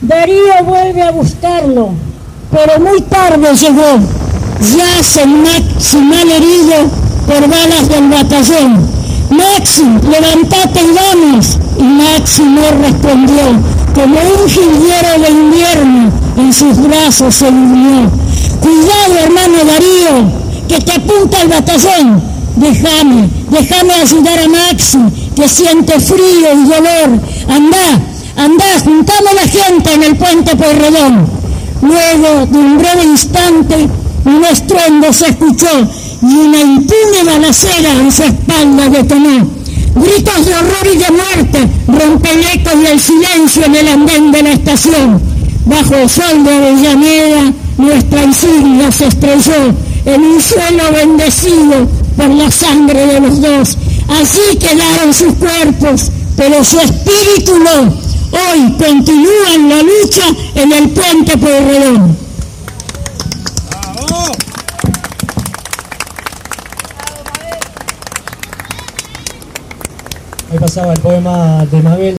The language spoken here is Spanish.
Darío vuelve a buscarlo, pero muy tarde llegó. Yace Maxi mal herido por balas del batallón. Maxi, levantate y vamos. Y Maxi no respondió. Como un jilguero de invierno, en sus brazos se durmió. Cuidado, hermano Darío, que te apunta el batallón. Déjame ayudar a Maxi, que siente frío y dolor. Andá, juntamos la gente en el puente Pueyrredón. Luego de un breve instante, un estruendo se escuchó y una impune balacera en su espalda detonó. Gritos de horror y de muerte rompen el eco y el silencio en el andén de la estación. Bajo el sol de Avellaneda, nuestra insignia se estrelló en un suelo bendecido por la sangre de los dos. Allí quedaron sus cuerpos, pero su espíritu no. Hoy continúa en la lucha en el puente Pueyrredón. Ahí pasaba el poema de Mabel.